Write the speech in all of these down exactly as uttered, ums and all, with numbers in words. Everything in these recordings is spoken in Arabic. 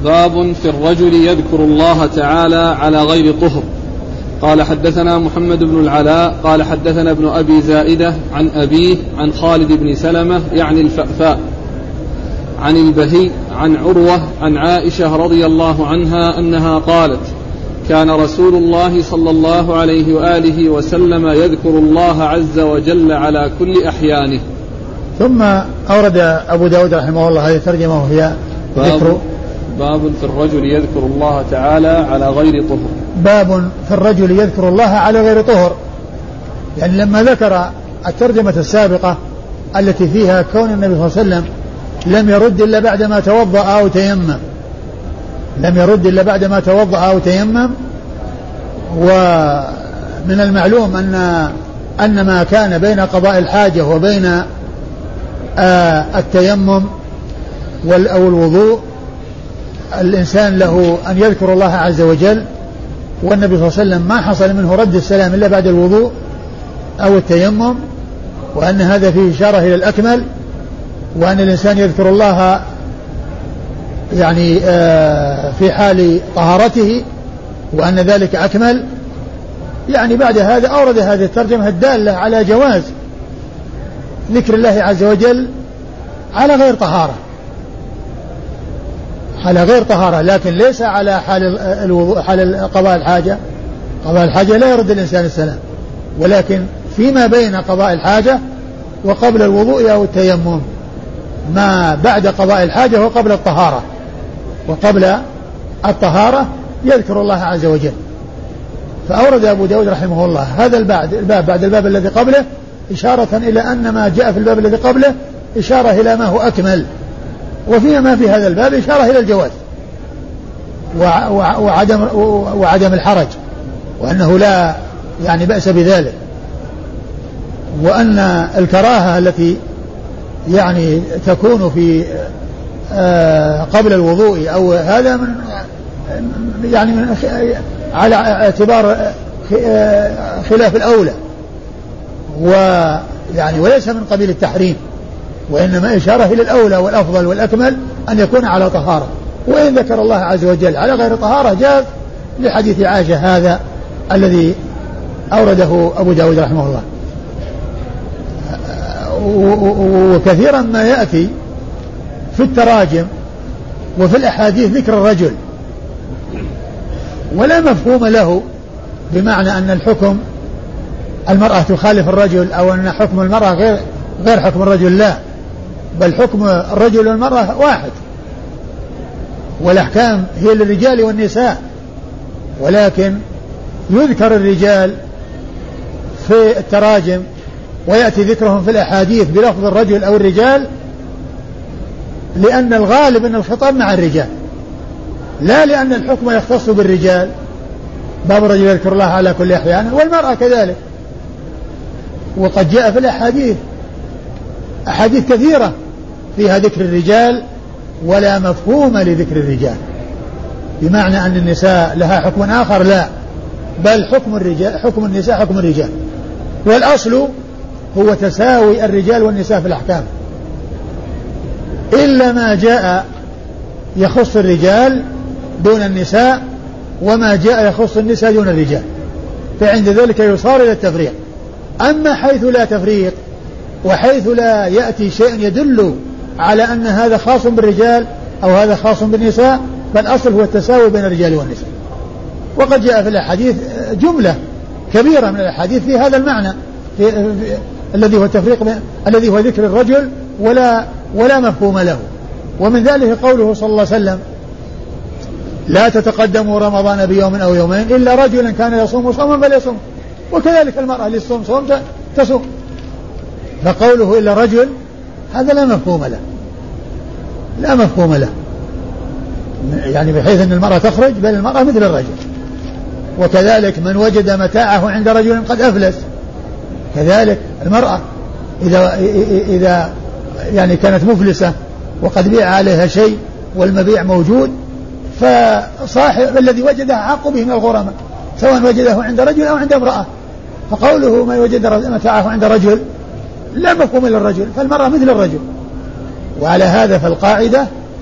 باب في الرجل يذكر الله تعالى على غير طهر. قال حدثنا محمد بن العلاء قال حدثنا ابن أبي زائدة عن أبيه عن خالد بن سلمة يعني الفأفاء عن البهي عن عروة عن عائشة رضي الله عنها أنها قالت كان رسول الله صلى الله عليه وآله وسلم يذكر الله عز وجل على كل أحيانه. ثم أورد أبو داود رحمه الله هذه الترجمة وهي ذكر باب في الرجل يذكر الله تعالى على غير طهر. باب في الرجل يذكر الله على غير طهر، يعني لما ذكر الترجمة السابقة التي فيها كون النبي صلى الله عليه وسلم لم يرد إلا بعدما توضأ أو تيمم لم يرد إلا بعدما توضأ أو تيمم ومن المعلوم أن أن ما كان بين قضاء الحاجة وبين آه التيمم أو الوضوء الإنسان له أن يذكر الله عز وجل، والنبي صلى الله عليه وسلم ما حصل منه رد السلام إلا بعد الوضوء أو التيمم، وأن هذا فيه إشارة إلى الأكمل، وأن الإنسان يذكر الله يعني آه في حال طهارته وأن ذلك أكمل. يعني بعد هذا أورد هذه الترجمة الدالة على جواز ذكر الله عز وجل على غير طهارة على غير طهارة لكن ليس على حال الوضوء حال قضاء الحاجة. قضاء الحاجة لا يرد الإنسان السلام، ولكن فيما بين قضاء الحاجة وقبل الوضوء أو التيمم، ما بعد قضاء الحاجة وقبل الطهارة وقبل الطهارة يذكر الله عز وجل. فأورد أبو داود رحمه الله هذا الباب, الباب بعد الباب الذي قبله إشارة إلى أن ما جاء في الباب الذي قبله إشارة إلى ما هو أكمل، وفيما في هذا الباب إشارة إلى الجواز وعدم, وعدم الحرج، وأنه لا يعني بأس بذلك، وأن الكراهة التي يعني تكون في قبل الوضوء أو هذا من يعني من على اعتبار خلاف الأولى، ويعني وليس من قبيل التحريم، وإنما إشارة إلى الأولى والأفضل والأكمل أن يكون على طهارة. وإن ذكر الله عز وجل على غير طهارة جاز لحديث عائشة هذا الذي أورده أبو داود رحمه الله. وكثيرا ما يأتي في التراجم وفي الأحاديث ذكر الرجل ولا مفهوم له، بمعنى أن الحكم المرأة تخالف الرجل أو أن حكم المرأة غير غير حكم الرجل، لا، بل حكم الرجل والمرأة واحد، والأحكام هي للرجال والنساء، ولكن يذكر الرجال في التراجم ويأتي ذكرهم في الأحاديث بلفظ الرجل أو الرجال لأن الغالب أن الخطاب مع الرجال، لا لأن الحكم يختص بالرجال. باب الرجل يذكر الله على كل أحيان، والمرأة كذلك. وقد جاء في الأحاديث أحاديث كثيرة فيها ذكر الرجال ولا مفهوم لذكر الرجال، بمعنى أن النساء لها حكم آخر، لا، بل حكم الرجال حكم النساء حكم الرجال، والأصل هو تساوي الرجال والنساء في الأحكام، إلا ما جاء يخص الرجال دون النساء وما جاء يخص النساء دون الرجال، فعند ذلك يصار إلى التفريق. أما حيث لا تفريق وحيث لا يأتي شيء يدل على أن هذا خاص بالرجال أو هذا خاص بالنساء، فالأصل هو التساوي بين الرجال والنساء. وقد جاء في الأحاديث جملة كبيرة من الأحاديث في هذا المعنى، في في الذي هو التفريق الذي هو ذكر الرجل ولا ولا مفهوم له. ومن ذلك قوله صلى الله عليه وسلم: لا تتقدموا رمضان بيوم أو يومين إلا رجلا كان يصوم صوما فليصوم، وكذلك المرأة للصوم صوم تصوم. فقوله إلا رجل هذا لا مفهوم له لا مفهوم له يعني بحيث أن المرأة تخرج، بل المرأة مثل الرجل. وكذلك من وجد متاعه عند رجل قد أفلس، كذلك المرأة إذا إذا يعني كانت مفلسة وقد بيع عليها شيء والمبيع موجود، فصاحب الذي وجده حق به من الغرماء، سواء وجده عند رجل أو عند امرأة. فقوله من وجد متاعه عند رجل لا مفهوم للرجل، فالمرأة مثل الرجل. وعلى هذا فالقاعدة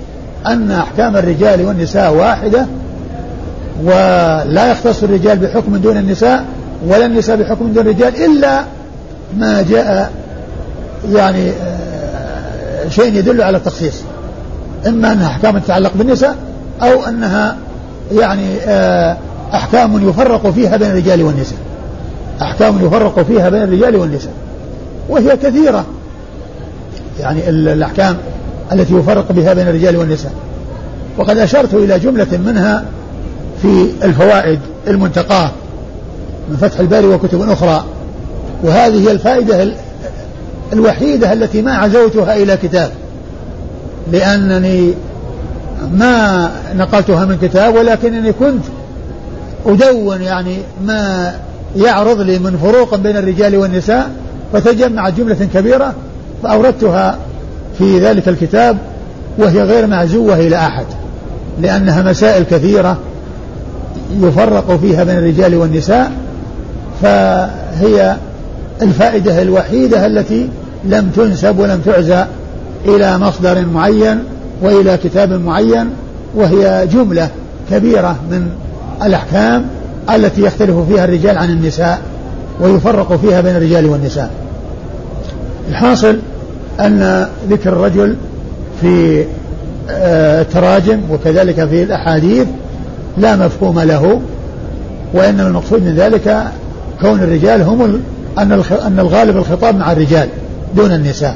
أن أحكام الرجال والنساء واحدة، ولا يختص الرجال بحكم دون النساء ولا النساء بحكم دون الرجال إلا ما جاء يعني شيء يدل على التخصيص، إما أنها أحكام تتعلق بالنساء أو أنها يعني أحكام يفرق فيها بين الرجال والنساء، أحكام يفرق فيها بين الرجال والنساء، وهي كثيرة يعني الأحكام التي يفرق بها بين الرجال والنساء. وقد أشرت إلى جملة منها في الفوائد المنتقاة من فتح الباري وكتب أخرى، وهذه هي الفائدة الوحيدة التي ما عزوتها إلى كتاب، لأنني ما نقلتها من كتاب، ولكنني كنت أدون يعني ما يعرض لي من فروق بين الرجال والنساء، فتجمعت جملة كبيرة فأوردتها في ذلك الكتاب، وهي غير معزوة إلى أحد، لأنها مسائل كثيرة يفرق فيها بين الرجال والنساء، فهي الفائدة الوحيدة التي لم تنسب ولم تعزى إلى مصدر معين وإلى كتاب معين، وهي جملة كبيرة من الأحكام التي يختلف فيها الرجال عن النساء ويفرق فيها بين الرجال والنساء. الحاصل أن ذكر الرجل في التراجم وكذلك في الأحاديث لا مفهوم له، وإنما المقصود من ذلك كون الرجال هم أن الغالب الخطاب مع الرجال دون النساء.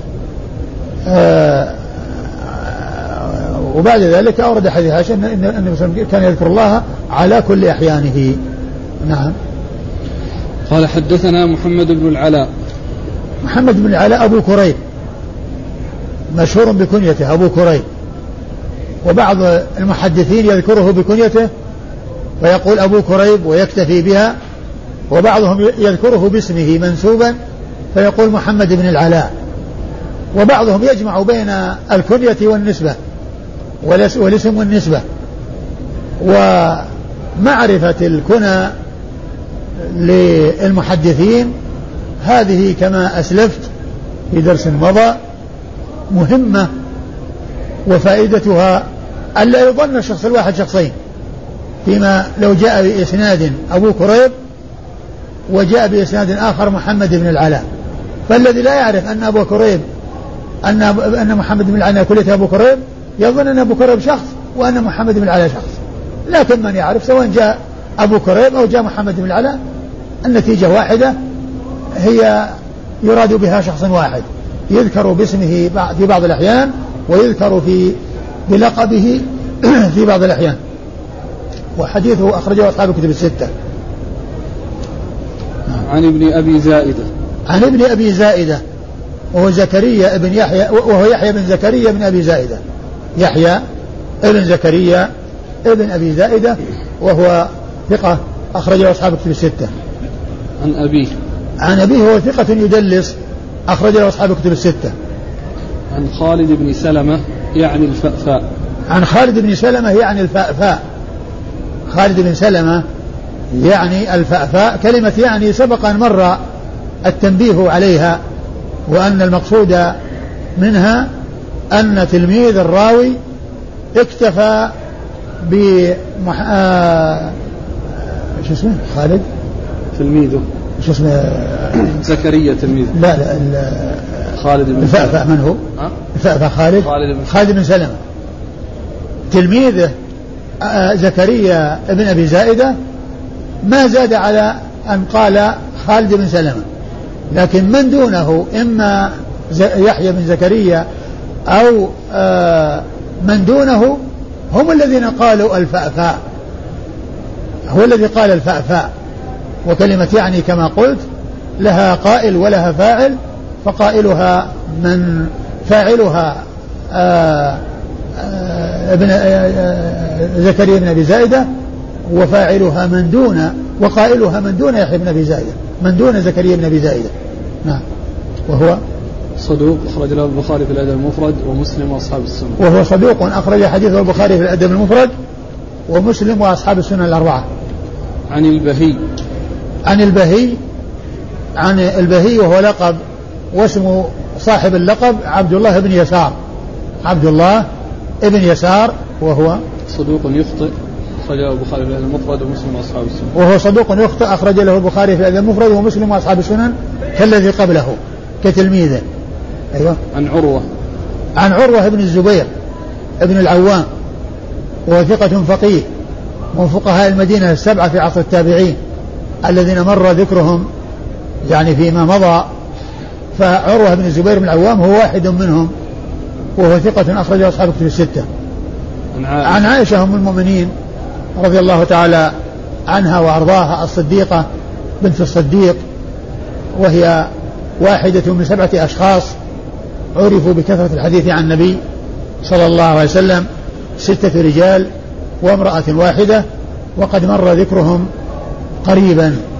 وبعد ذلك أورد حديث عائشة أن النبي كان يذكر الله على كل أحيانه. نعم. قال حدثنا محمد بن العلاء. محمد بن العلاء أبو كريب مشهور بكنيته أبو كريب، وبعض المحدثين يذكره بكنيته ويقول أبو كريب ويكتفي بها، وبعضهم يذكره باسمه منسوبا فيقول محمد بن العلاء، وبعضهم يجمع بين الكنية والنسبة والاسم والنسبة. ومعرفة الكنى للمحدثين هذه كما أسلفت في درس مضى مهمة، وفائدتها ألا يظن الشخص الواحد شخصين، فيما لو جاء بإسناد أبو كريب وجاء بإسناد آخر محمد بن العلاء، فالذي لا يعرف أن أبو كريب أن أن محمد بن العلاء كلية أبو كريب يظن أن أبو كريب شخص وأن محمد بن العلاء شخص، لكن من يعرف سواء جاء أبو كريب أو جاء محمد بن العلاء النتيجة واحدة، هي يراد بها شخص واحد يذكر باسمه في بعض الأحيان ويذكر في بلقبه في بعض الأحيان. وحديثه أخرجه أصحاب الكتب الستة. عن ابن أبي زائدة. عن ابن أبي زائدة وهو زكريا ابن يحيى وهو يحيى بن زكريا بن أبي زائدة، يحيى ابن زكريا ابن أبي زائدة، وهو ثقة أخرجه أصحاب الكتب الستة. عن أبيه. عن أبيه هو ثقة يدلس أخرجه أصحاب الكتب الستة. عن خالد بن سلمة يعني الفأفاء. عن خالد بن سلمة يعني الفأفاء. خالد بن سلمة يعني الفأفاء، كلمة يعني سبق أن مر التنبيه عليها، وأن المقصود منها أن تلميذ الراوي اكتفى بمح... آه... شو اسمه خالد تلميذه شو اسمه زكريا تلميذه. لا لا ال... خالد بن الفأفاء من هو؟ الفأفاء خالد خالد بن, خالد بن سلمة تلميذه آه زكريا ابن أبي زائدة ما زاد على أن قال خالد بن سلمة، لكن من دونه إما يحيى بن زكريا أو آه من دونه هم الذين قالوا الفأفاء، هو الذي قال الفأفاء. وكلمة يعني كما قلت لها قائل ولها فاعل، فقائلها من فاعلها آه آه ابن آه زكريا بن أبي زائدة، وفاعلها من دون وقائلها من دون يحيى بن أبي زائدة، من دون زكريا بن أبي زائدة. نعم. وهو صدوق أخرج له البخاري في الأدب المفرد ومسلم وأصحاب السنة. وهو صدوق أخرج حديثه البخاري في الأدب المفرد ومسلم وأصحاب السنة الأربعة. عن البهي. عن البهي عن البهي وهو لقب، واسم صاحب اللقب عبد الله بن يسار، عبد الله ابن يسار وهو صدوق يخطئ أخرجه البخاري في الأدب المفرد ومسلم وأصحاب السنن. وهو صدوق يخطئ أخرج له البخاري في الأدب المفرد ومسلم وأصحاب السنن كالذي قبله كتلميذه. أيوة. عن عروة عن عروة بن الزبير ابن العوام وهو ثقة فقيه من فقهاء المدينة السبعة في عصر التابعين الذين مر ذكرهم يعني فيما مضى. فعروة بن الزبير بن العوام هو واحد منهم وهو ثقة أخرجه أصحاب الكتب الستة. عن عائشة أم المؤمنين رضي الله تعالى عنها وأرضاها الصديقة بنت الصديق وهي واحدة من سبعة أشخاص عرفوا بكثرة الحديث عن النبي صلى الله عليه وسلم، ستة رجال وامرأة واحدة وقد مر ذكرهم قريبا.